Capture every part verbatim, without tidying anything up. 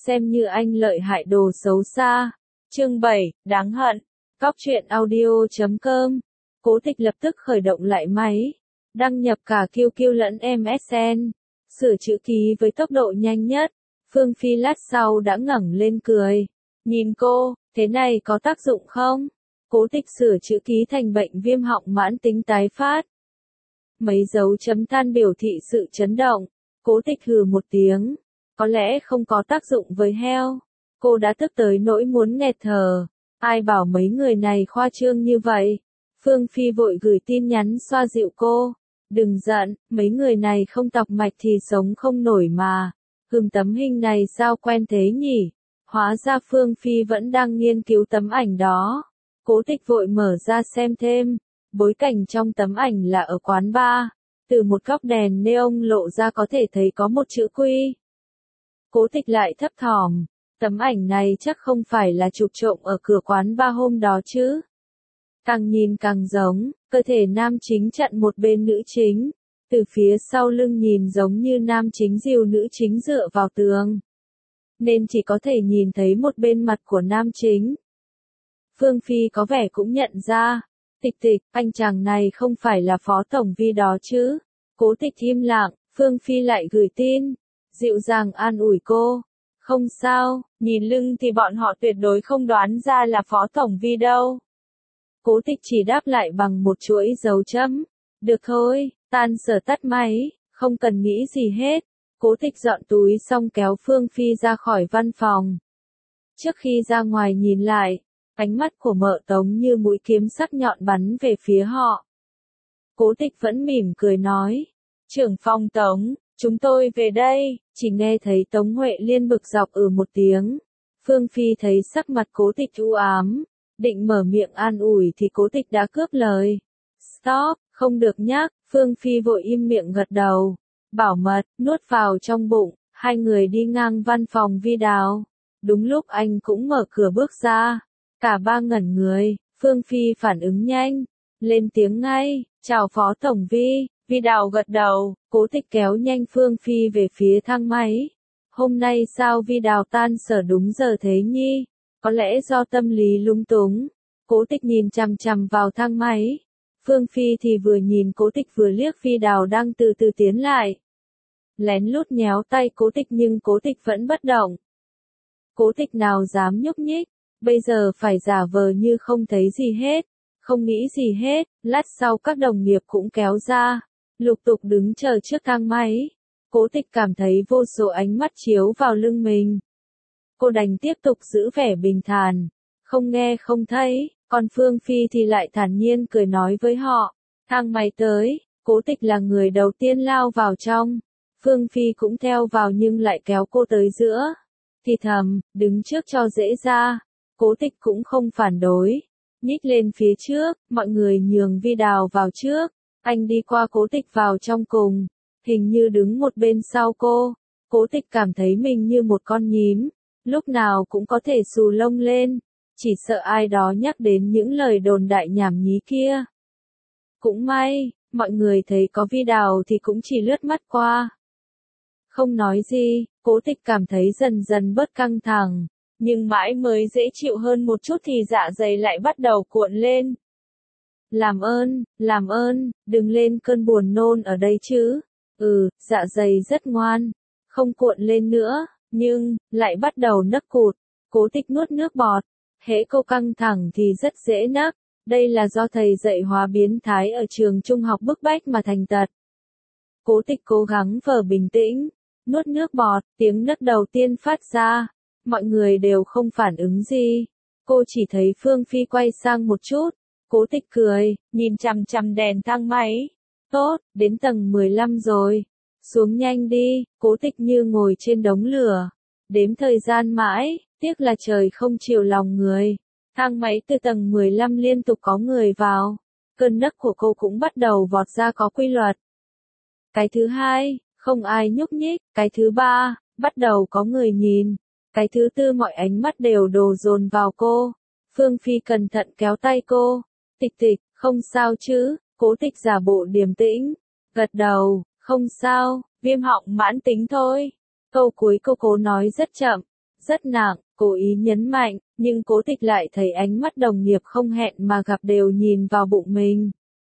xem như anh lợi hại đồ xấu xa. Chương bảy, đáng hận. Cóc truyện audio chấm com. Cố Tịch lập tức khởi động lại máy, đăng nhập cả quy quy lẫn em ét en, sửa chữ ký với tốc độ nhanh nhất. Phương Phi lát sau đã ngẩng lên cười, nhìn cô, thế này có tác dụng không? Cố Tịch sửa chữ ký thành bệnh viêm họng mãn tính tái phát. Mấy dấu chấm than biểu thị sự chấn động. Cố Tịch hừ một tiếng, có lẽ không có tác dụng với heo. Cô đã tức tới nỗi muốn nghẹt thở. Ai bảo mấy người này khoa trương như vậy? Phương Phi vội gửi tin nhắn xoa dịu cô. Đừng giận, mấy người này không tọc mạch thì sống không nổi mà. Hừm, tấm hình này sao quen thế nhỉ? Hóa ra Phương Phi vẫn đang nghiên cứu tấm ảnh đó. Cố Tịch vội mở ra xem thêm. Bối cảnh trong tấm ảnh là ở quán bar. Từ một góc đèn neon lộ ra có thể thấy có một chữ Quy. Cố Tịch lại thấp thỏm. Tấm ảnh này chắc không phải là chụp trộm ở cửa quán bar hôm đó chứ. Càng nhìn càng giống, cơ thể nam chính chặn một bên nữ chính. Từ phía sau lưng nhìn giống như nam chính dìu nữ chính dựa vào tường. Nên chỉ có thể nhìn thấy một bên mặt của nam chính. Phương Phi có vẻ cũng nhận ra. Tịch Tịch, anh chàng này không phải là Phó Tổng Vi đó chứ. Cố Tịch im lặng, Phương Phi lại gửi tin. Dịu dàng an ủi cô. Không sao, nhìn lưng thì bọn họ tuyệt đối không đoán ra là Phó Tổng Vi đâu. Cố Tịch chỉ đáp lại bằng một chuỗi dấu chấm. Được thôi, tan sở tắt máy, không cần nghĩ gì hết. Cố Tịch dọn túi xong kéo Phương Phi ra khỏi văn phòng. Trước khi ra ngoài nhìn lại, ánh mắt của Mợ Tống như mũi kiếm sắc nhọn bắn về phía họ. Cố Tịch vẫn mỉm cười nói. Trưởng phòng Tống, chúng tôi về đây. Chỉ nghe thấy Tống Huệ Liên bực dọc ừ một tiếng. Phương Phi thấy sắc mặt Cố Tịch u ám. Định mở miệng an ủi thì Cố Tịch đã cướp lời. Stop, không được nhắc. Phương Phi vội im miệng gật đầu. Bảo mật, nuốt vào trong bụng. Hai người đi ngang văn phòng Vi Đào. Đúng lúc anh cũng mở cửa bước ra. Cả ba ngẩn người. Phương Phi phản ứng nhanh. Lên tiếng ngay. Chào Phó Tổng Vi. Vi Đào gật đầu. Cố Tịch kéo nhanh Phương Phi về phía thang máy. Hôm nay sao Vi Đào tan sở đúng giờ thế nhỉ? Có lẽ do tâm lý lung túng. Cố Tịch nhìn chằm chằm vào thang máy. Phương Phi thì vừa nhìn Cố Tịch vừa liếc Vi Đào đang từ từ tiến lại. Lén lút nhéo tay Cố Tịch nhưng Cố Tịch vẫn bất động. Cố Tịch nào dám nhúc nhích. Bây giờ phải giả vờ như không thấy gì hết. Không nghĩ gì hết. Lát sau các đồng nghiệp cũng kéo ra. Lục tục đứng chờ trước thang máy. Cố Tịch cảm thấy vô số ánh mắt chiếu vào lưng mình. Cô đành tiếp tục giữ vẻ bình thản. Không nghe không thấy. Còn Phương Phi thì lại thản nhiên cười nói với họ. Thang máy tới. Cố Tịch là người đầu tiên lao vào trong. Phương Phi cũng theo vào nhưng lại kéo cô tới giữa. Thì thầm, đứng trước cho dễ ra. Cố Tịch cũng không phản đối. Nhích lên phía trước, mọi người nhường Vi Đào vào trước. Anh đi qua Cố Tịch vào trong cùng. Hình như đứng một bên sau cô. Cố Tịch cảm thấy mình như một con nhím. Lúc nào cũng có thể xù lông lên. Chỉ sợ ai đó nhắc đến những lời đồn đại nhảm nhí kia. Cũng may, mọi người thấy có Vi Đào thì cũng chỉ lướt mắt qua. Không nói gì, Cố Tịch cảm thấy dần dần bớt căng thẳng. Nhưng mãi mới dễ chịu hơn một chút thì dạ dày lại bắt đầu cuộn lên. Làm ơn, làm ơn, đừng lên cơn buồn nôn ở đây chứ. Ừ, dạ dày rất ngoan. Không cuộn lên nữa, nhưng, lại bắt đầu nấc cụt. Cố Tịch nuốt nước bọt. Hễ cô căng thẳng thì rất dễ nấc. Đây là do thầy dạy hóa biến thái ở trường trung học bức bách mà thành tật. Cố Tịch cố gắng vờ bình tĩnh. Nuốt nước bọt, tiếng nấc đầu tiên phát ra. Mọi người đều không phản ứng gì. Cô chỉ thấy Phương Phi quay sang một chút. Cố Tịch cười, nhìn chằm chằm đèn thang máy. Tốt, đến tầng mười lăm rồi. Xuống nhanh đi. Cố Tịch như ngồi trên đống lửa. Đếm thời gian mãi, tiếc là trời không chiều lòng người. Thang máy từ tầng mười lăm liên tục có người vào. Cơn nấc của cô cũng bắt đầu vọt ra có quy luật. Cái thứ hai, không ai nhúc nhích. Cái thứ ba, bắt đầu có người nhìn. Cái thứ tư mọi ánh mắt đều đổ dồn vào cô. Phương Phi cẩn thận kéo tay cô. Tịch Tịch, không sao chứ? Cố Tịch giả bộ điềm tĩnh. Gật đầu, không sao, viêm họng mãn tính thôi. Câu cuối cô cố nói rất chậm. rất nặng, cố ý nhấn mạnh, nhưng Cố Tịch lại thấy ánh mắt đồng nghiệp không hẹn mà gặp đều nhìn vào bụng mình.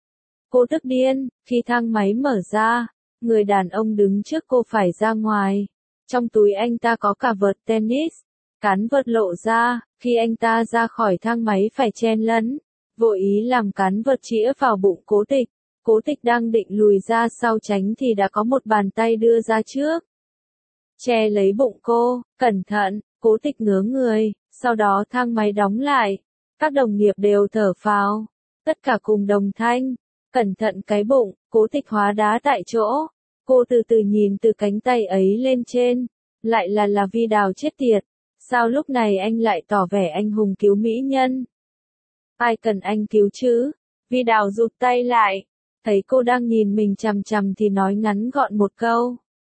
Cô tức điên, khi thang máy mở ra, người đàn ông đứng trước cô phải ra ngoài. Trong túi anh ta có cả vợt tennis, cán vợt lộ ra, khi anh ta ra khỏi thang máy phải chen lấn, vội ý làm cán vợt chĩa vào bụng Cố Tịch. Cố Tịch đang định lùi ra sau tránh thì đã có một bàn tay đưa ra trước, che lấy bụng cô. Cẩn thận, Cố Tịch ngớ người, sau đó thang máy đóng lại. Các đồng nghiệp đều thở phào, tất cả cùng đồng thanh, cẩn thận cái bụng. Cố Tịch hóa đá tại chỗ. Cô từ từ nhìn từ cánh tay ấy lên trên, lại là là Vi Đào chết tiệt. Sao lúc này anh lại tỏ vẻ anh hùng cứu mỹ nhân? Ai cần anh cứu chứ? Vi Đào rụt tay lại, thấy cô đang nhìn mình chằm chằm thì nói ngắn gọn một câu.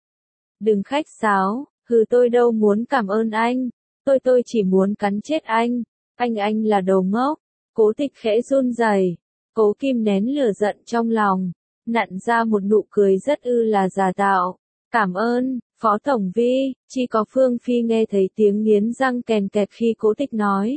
Đừng khách sáo, hừ tôi đâu muốn cảm ơn anh, tôi tôi chỉ muốn cắn chết anh, anh anh là đồ ngốc. Cố Tịch khẽ run rẩy, cố kìm nén lửa giận trong lòng, nặn ra một nụ cười rất ư là giả tạo. Cảm ơn, Phó Tổng Vi. Chỉ có Phương Phi nghe thấy tiếng nghiến răng kèn kẹt khi Cố Tịch nói.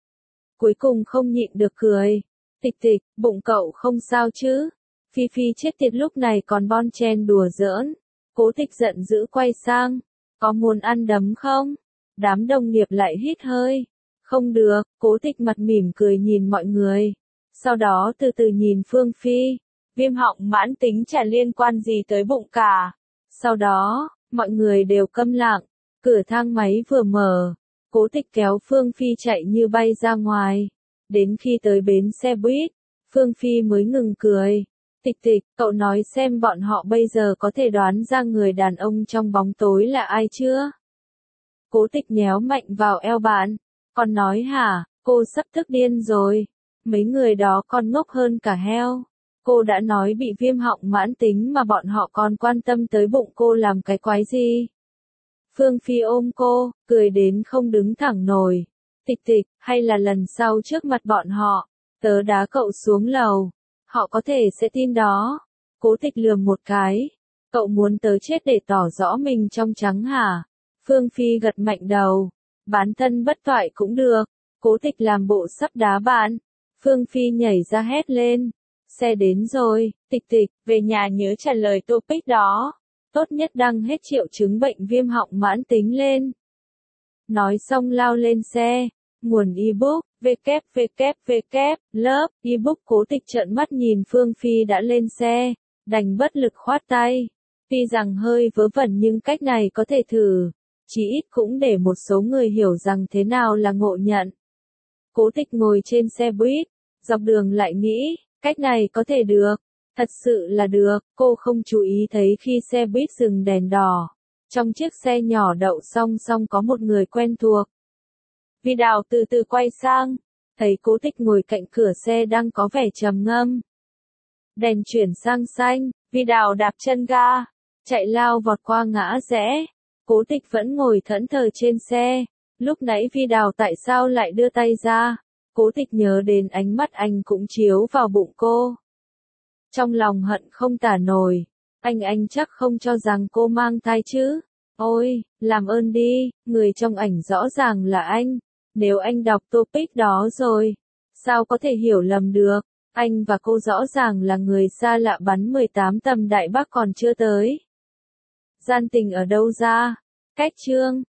Cuối cùng không nhịn được cười. Tịch Tịch, bụng cậu không sao chứ? Phi Phi chết tiệt lúc này còn bon chen đùa giỡn. Cố Tịch giận dữ quay sang. Có muốn ăn đấm không? Đám đồng nghiệp lại hít hơi. Không được. Cố Tịch mặt mỉm cười nhìn mọi người. Sau đó từ từ nhìn Phương Phi. Viêm họng mãn tính chả liên quan gì tới bụng cả. Sau đó, mọi người đều câm lặng. Cửa thang máy vừa mở, Cố Tịch kéo Phương Phi chạy như bay ra ngoài. Đến khi tới bến xe buýt, Phương Phi mới ngừng cười. Tịch Tịch, cậu nói xem bọn họ bây giờ có thể đoán ra người đàn ông trong bóng tối là ai chưa? Cố Tịch nhéo mạnh vào eo bạn. Con nói hả, cô sắp tức điên rồi. Mấy người đó còn ngốc hơn cả heo. Cô đã nói bị viêm họng mãn tính mà bọn họ còn quan tâm tới bụng cô làm cái quái gì? Phương Phi ôm cô, cười đến không đứng thẳng nổi. Tịch Tịch, hay là lần sau trước mặt bọn họ, tớ đá cậu xuống lầu. Họ có thể sẽ tin đó. Cố Tịch lườm một cái. Cậu muốn tớ chết để tỏ rõ mình trong trắng hả? Phương Phi gật mạnh đầu. Bán thân bất toại cũng được. Cố Tịch làm bộ sắp đá bạn. Phương Phi nhảy ra hét lên. Xe đến rồi, Tịch Tịch, về nhà nhớ trả lời topic đó. Tốt nhất đăng hết triệu chứng bệnh viêm họng mãn tính lên. Nói xong lao lên xe. Nguồn ebook, www, lớp, ebook. Cố Tịch trợn mắt nhìn Phương Phi đã lên xe, đành bất lực khoát tay. Tuy rằng hơi vớ vẩn nhưng cách này có thể thử, chỉ ít cũng để một số người hiểu rằng thế nào là ngộ nhận. Cố Tịch ngồi trên xe buýt, dọc đường lại nghĩ, cách này có thể được, thật sự là được. Cô không chú ý thấy khi xe buýt dừng đèn đỏ, trong chiếc xe nhỏ đậu song song có một người quen thuộc. Vi Đào từ từ quay sang, thấy Cố Tịch ngồi cạnh cửa xe đang có vẻ trầm ngâm. Đèn chuyển sang xanh, Vi Đào đạp chân ga, chạy lao vọt qua ngã rẽ. Cố Tịch vẫn ngồi thẫn thờ trên xe. Lúc nãy Vi Đào tại sao lại đưa tay ra? Cố Tịch nhớ đến ánh mắt anh cũng chiếu vào bụng cô. Trong lòng hận không tả nổi. Anh anh chắc không cho rằng cô mang thai chứ? Ôi, làm ơn đi, người trong ảnh rõ ràng là anh. Nếu anh đọc topic đó rồi, sao có thể hiểu lầm được? Anh và cô rõ ràng là người xa lạ bắn mười tám tầm Đại Bác còn chưa tới. Gian tình ở đâu ra? Cách chương